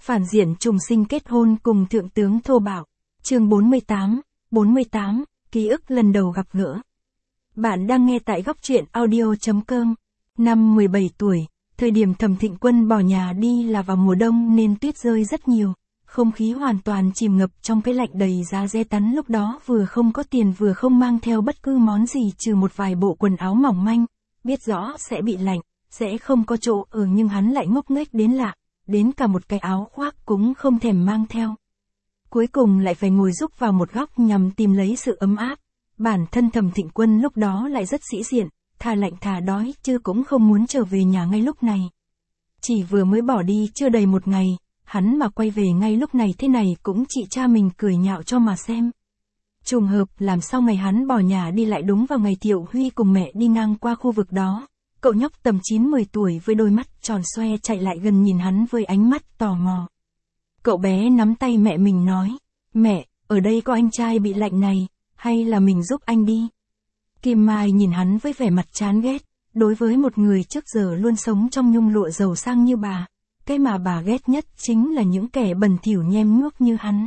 Phản diện trùng sinh kết hôn cùng thượng tướng thô bạo. Chương 48, ký ức lần đầu gặp gỡ. Bạn đang nghe tại góc truyện audio.com. Năm 17 tuổi, thời điểm Thẩm Thịnh Quân bỏ nhà đi là vào mùa đông nên tuyết rơi rất nhiều. Không khí hoàn toàn chìm ngập trong cái lạnh đầy giá rét tắn, lúc đó vừa không có tiền vừa không mang theo bất cứ món gì trừ một vài bộ quần áo mỏng manh. Biết rõ sẽ bị lạnh, sẽ không có chỗ ở nhưng hắn lại ngốc nghếch đến lạ, đến cả một cái áo khoác cũng không thèm mang theo. Cuối cùng lại phải ngồi rúc vào một góc nhằm tìm lấy sự ấm áp. Bản thân Thẩm Thịnh Quân lúc đó lại rất sĩ diện, thà lạnh thà đói chứ cũng không muốn trở về nhà ngay lúc này. Chỉ vừa mới bỏ đi chưa đầy một ngày, hắn mà quay về ngay lúc này thế này cũng chị cha mình cười nhạo cho mà xem. Trùng hợp làm sao ngày hắn bỏ nhà đi lại đúng vào ngày Thiệu Huy cùng mẹ đi ngang qua khu vực đó. Cậu nhóc tầm 9-10 tuổi với đôi mắt tròn xoe chạy lại gần nhìn hắn với ánh mắt tò mò. Cậu bé nắm tay mẹ mình nói, mẹ, ở đây có anh trai bị lạnh này, hay là mình giúp anh đi? Kim Mai nhìn hắn với vẻ mặt chán ghét, đối với một người trước giờ luôn sống trong nhung lụa giàu sang như bà, cái mà bà ghét nhất chính là những kẻ bẩn thỉu nhem nhuốc như hắn.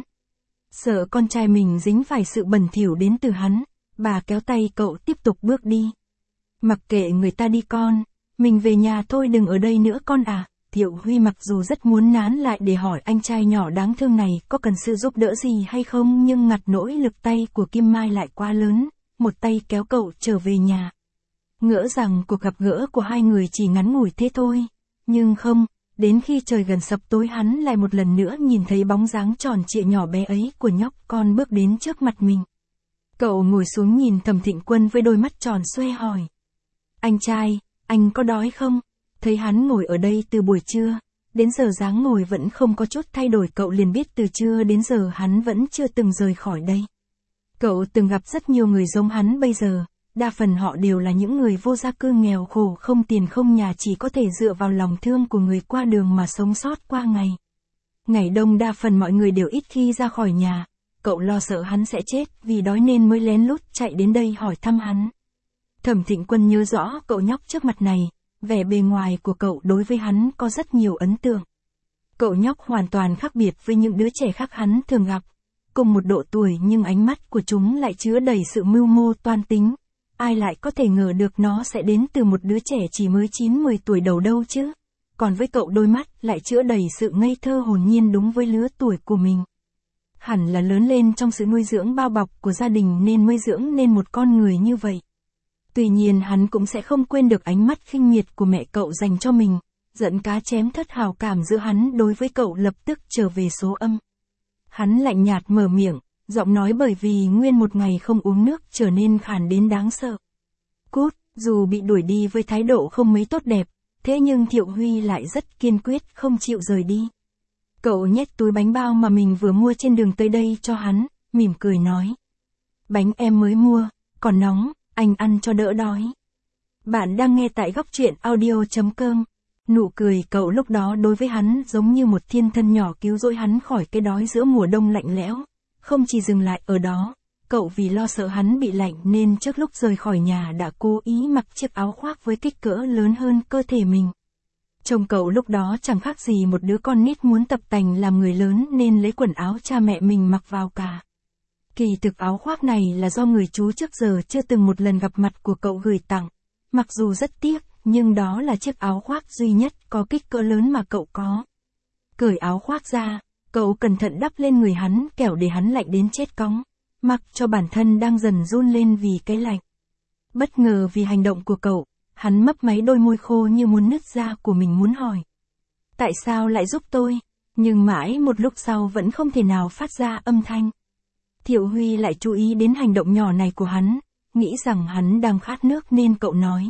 Sợ con trai mình dính phải sự bẩn thỉu đến từ hắn, bà kéo tay cậu tiếp tục bước đi. Mặc kệ người ta đi con, mình về nhà thôi, đừng ở đây nữa con à. Thiệu Huy mặc dù rất muốn nán lại để hỏi anh trai nhỏ đáng thương này có cần sự giúp đỡ gì hay không, nhưng ngặt nỗi lực tay của Kim Mai lại quá lớn, một tay kéo cậu trở về nhà. Ngỡ rằng cuộc gặp gỡ của hai người chỉ ngắn ngủi thế thôi, nhưng không, đến khi trời gần sập tối hắn lại một lần nữa nhìn thấy bóng dáng tròn trịa nhỏ bé ấy của nhóc con bước đến trước mặt mình. Cậu ngồi xuống nhìn Thẩm Thịnh Quân với đôi mắt tròn xoe hỏi. Anh trai, anh có đói không? Thấy hắn ngồi ở đây từ buổi trưa, đến giờ dáng ngồi vẫn không có chút thay đổi, cậu liền biết từ trưa đến giờ hắn vẫn chưa từng rời khỏi đây. Cậu từng gặp rất nhiều người giống hắn bây giờ, đa phần họ đều là những người vô gia cư nghèo khổ không tiền không nhà, chỉ có thể dựa vào lòng thương của người qua đường mà sống sót qua ngày. Ngày đông đa phần mọi người đều ít khi ra khỏi nhà, cậu lo sợ hắn sẽ chết vì đói nên mới lén lút chạy đến đây hỏi thăm hắn. Thẩm Thịnh Quân nhớ rõ cậu nhóc trước mặt này, vẻ bề ngoài của cậu đối với hắn có rất nhiều ấn tượng. Cậu nhóc hoàn toàn khác biệt với những đứa trẻ khác hắn thường gặp, cùng một độ tuổi nhưng ánh mắt của chúng lại chứa đầy sự mưu mô toan tính. Ai lại có thể ngờ được nó sẽ đến từ một đứa trẻ chỉ mới 9-10 tuổi đầu đâu chứ. Còn với cậu đôi mắt lại chứa đầy sự ngây thơ hồn nhiên đúng với lứa tuổi của mình. Hẳn là lớn lên trong sự nuôi dưỡng bao bọc của gia đình nên nuôi dưỡng nên một con người như vậy. Tuy nhiên hắn cũng sẽ không quên được ánh mắt khinh miệt của mẹ cậu dành cho mình, giận cá chém thớt hào cảm giữa hắn đối với cậu lập tức trở về số âm. Hắn lạnh nhạt mở miệng, giọng nói bởi vì nguyên một ngày không uống nước trở nên khàn đến đáng sợ. Cút, dù bị đuổi đi với thái độ không mấy tốt đẹp, thế nhưng Thiệu Huy lại rất kiên quyết không chịu rời đi. Cậu nhét túi bánh bao mà mình vừa mua trên đường tới đây cho hắn, mỉm cười nói. Bánh em mới mua, còn nóng, anh ăn cho đỡ đói. Bạn đang nghe tại góc truyện audio.com. Nụ cười cậu lúc đó đối với hắn giống như một thiên thân nhỏ cứu rỗi hắn khỏi cái đói giữa mùa đông lạnh lẽo. Không chỉ dừng lại ở đó, cậu vì lo sợ hắn bị lạnh nên trước lúc rời khỏi nhà đã cố ý mặc chiếc áo khoác với kích cỡ lớn hơn cơ thể mình. Trông cậu lúc đó chẳng khác gì một đứa con nít muốn tập tành làm người lớn nên lấy quần áo cha mẹ mình mặc vào cả. Kỳ thực áo khoác này là do người chú trước giờ chưa từng một lần gặp mặt của cậu gửi tặng. Mặc dù rất tiếc, nhưng đó là chiếc áo khoác duy nhất có kích cỡ lớn mà cậu có. Cởi áo khoác ra, cậu cẩn thận đắp lên người hắn kẻo để hắn lạnh đến chết cóng, mặc cho bản thân đang dần run lên vì cái lạnh. Bất ngờ vì hành động của cậu, hắn mấp máy đôi môi khô như muốn nứt ra của mình muốn hỏi. Tại sao lại giúp tôi? Nhưng mãi một lúc sau vẫn không thể nào phát ra âm thanh. Thiệu Huy lại chú ý đến hành động nhỏ này của hắn, nghĩ rằng hắn đang khát nước nên cậu nói.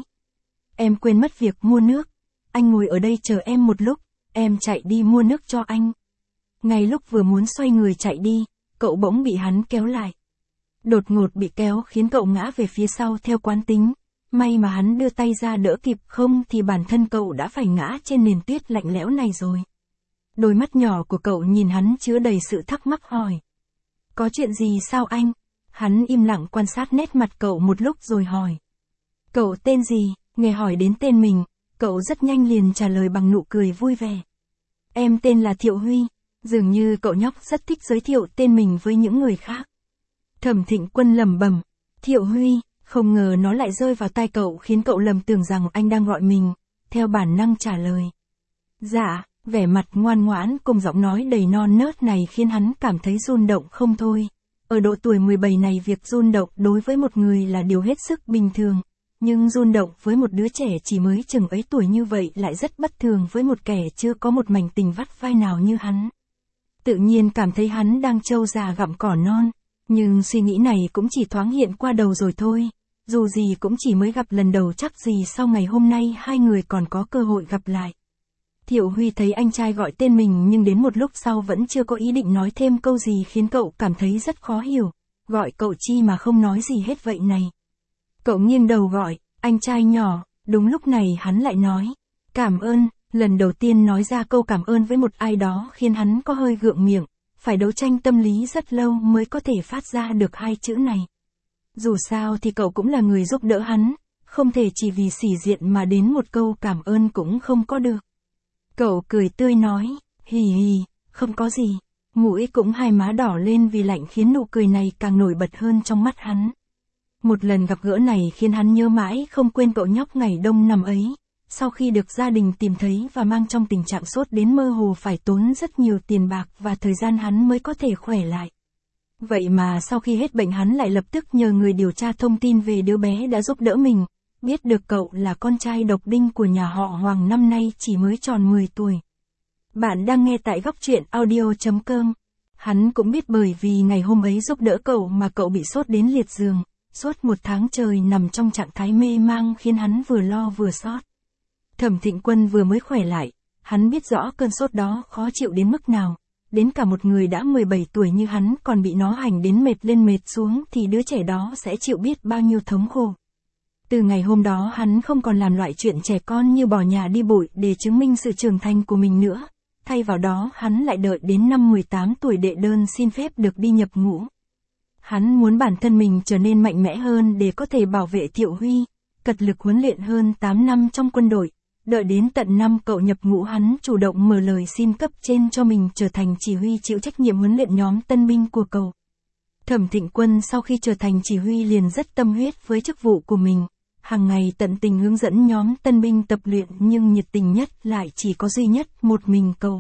Em quên mất việc mua nước, anh ngồi ở đây chờ em một lúc, em chạy đi mua nước cho anh. Ngay lúc vừa muốn xoay người chạy đi, cậu bỗng bị hắn kéo lại. Đột ngột bị kéo khiến cậu ngã về phía sau theo quán tính, may mà hắn đưa tay ra đỡ kịp, không thì bản thân cậu đã phải ngã trên nền tuyết lạnh lẽo này rồi. Đôi mắt nhỏ của cậu nhìn hắn chứa đầy sự thắc mắc hỏi. Có chuyện gì sao anh? Hắn im lặng quan sát nét mặt cậu một lúc rồi hỏi. Cậu tên gì? Nghe hỏi đến tên mình, cậu rất nhanh liền trả lời bằng nụ cười vui vẻ. Em tên là Thiệu Huy, Dường như cậu nhóc rất thích giới thiệu tên mình với những người khác. Thẩm Thịnh Quân lẩm bẩm, Thiệu Huy, không ngờ nó lại rơi vào tai cậu khiến cậu lầm tưởng rằng anh đang gọi mình, theo bản năng trả lời. Dạ, vẻ mặt ngoan ngoãn cùng giọng nói đầy non nớt này khiến hắn cảm thấy rung động không thôi. Ở độ tuổi 17 này việc rung động đối với một người là điều hết sức bình thường, nhưng rung động với một đứa trẻ chỉ mới chừng ấy tuổi như vậy lại rất bất thường với một kẻ chưa có một mảnh tình vắt vai nào như hắn. Tự nhiên cảm thấy hắn đang trâu già gặm cỏ non, nhưng suy nghĩ này cũng chỉ thoáng hiện qua đầu rồi thôi. Dù gì cũng chỉ mới gặp lần đầu, chắc gì sau ngày hôm nay hai người còn có cơ hội gặp lại. Thiệu Huy thấy anh trai gọi tên mình nhưng đến một lúc sau vẫn chưa có ý định nói thêm câu gì khiến cậu cảm thấy rất khó hiểu. Gọi cậu chi mà không nói gì hết vậy này. Cậu nghiêng đầu gọi, anh trai nhỏ, đúng lúc này hắn lại nói, cảm ơn. Lần đầu tiên nói ra câu cảm ơn với một ai đó khiến hắn có hơi gượng miệng, phải đấu tranh tâm lý rất lâu mới có thể phát ra được hai chữ này. Dù sao thì cậu cũng là người giúp đỡ hắn, không thể chỉ vì sĩ diện mà đến một câu cảm ơn cũng không có được. Cậu cười tươi nói, hì hì, không có gì. Mũi cũng hai má đỏ lên vì lạnh khiến nụ cười này càng nổi bật hơn trong mắt hắn. Một lần gặp gỡ này khiến hắn nhớ mãi không quên cậu nhóc ngày đông năm ấy. Sau khi được gia đình tìm thấy và mang trong tình trạng sốt đến mơ hồ phải tốn rất nhiều tiền bạc và thời gian hắn mới có thể khỏe lại. Vậy mà sau khi hết bệnh hắn lại lập tức nhờ người điều tra thông tin về đứa bé đã giúp đỡ mình, biết được cậu là con trai độc đinh của nhà họ Hoàng, năm nay chỉ mới tròn 10 tuổi. Bạn đang nghe tại góc truyện audio.com. Hắn cũng biết bởi vì ngày hôm ấy giúp đỡ cậu mà cậu bị sốt đến liệt giường, suốt 1 tháng trời nằm trong trạng thái mê mang khiến hắn vừa lo vừa xót. Thẩm Thịnh Quân vừa mới khỏe lại, hắn biết rõ cơn sốt đó khó chịu đến mức nào. Đến cả một người đã 17 tuổi như hắn còn bị nó hành đến mệt lên mệt xuống thì đứa trẻ đó sẽ chịu biết bao nhiêu thống khổ. Từ ngày hôm đó hắn không còn làm loại chuyện trẻ con như bỏ nhà đi bụi để chứng minh sự trưởng thành của mình nữa. Thay vào đó hắn lại đợi đến năm 18 tuổi đệ đơn xin phép được đi nhập ngũ. Hắn muốn bản thân mình trở nên mạnh mẽ hơn để có thể bảo vệ Thiệu Huy, cật lực huấn luyện hơn 8 năm trong quân đội. Đợi đến tận năm cậu nhập ngũ hắn chủ động mở lời xin cấp trên cho mình trở thành chỉ huy chịu trách nhiệm huấn luyện nhóm tân binh của cậu. Thẩm Thịnh Quân sau khi trở thành chỉ huy liền rất tâm huyết với chức vụ của mình. Hàng ngày tận tình hướng dẫn nhóm tân binh tập luyện nhưng nhiệt tình nhất lại chỉ có duy nhất một mình cậu.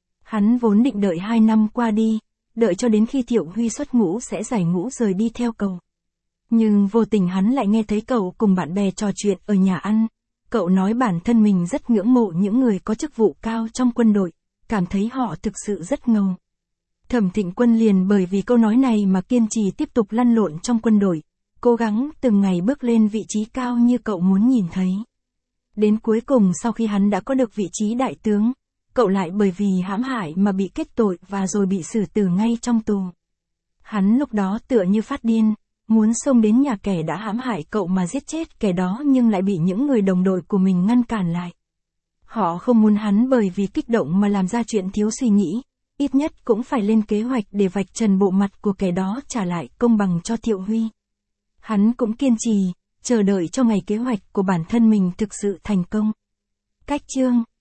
Hắn vốn định đợi 2 năm qua đi, đợi cho đến khi Thiệu Huy xuất ngũ sẽ giải ngũ rời đi theo cậu. Nhưng vô tình hắn lại nghe thấy cậu cùng bạn bè trò chuyện ở nhà ăn. Cậu nói bản thân mình rất ngưỡng mộ những người có chức vụ cao trong quân đội, cảm thấy họ thực sự rất ngầu. Thẩm Thịnh Quân liền bởi vì câu nói này mà kiên trì tiếp tục lăn lộn trong quân đội, cố gắng từng ngày bước lên vị trí cao như cậu muốn nhìn thấy. Đến cuối cùng sau khi hắn đã có được vị trí đại tướng, cậu lại bởi vì hãm hại mà bị kết tội và rồi bị xử tử ngay trong tù. Hắn lúc đó tựa như phát điên, muốn xông đến nhà kẻ đã hãm hại cậu mà giết chết kẻ đó nhưng lại bị những người đồng đội của mình ngăn cản lại. Họ không muốn hắn bởi vì kích động mà làm ra chuyện thiếu suy nghĩ, ít nhất cũng phải lên kế hoạch để vạch trần bộ mặt của kẻ đó trả lại công bằng cho Thiệu Huy. Hắn cũng kiên trì, chờ đợi cho ngày kế hoạch của bản thân mình thực sự thành công. Cách chương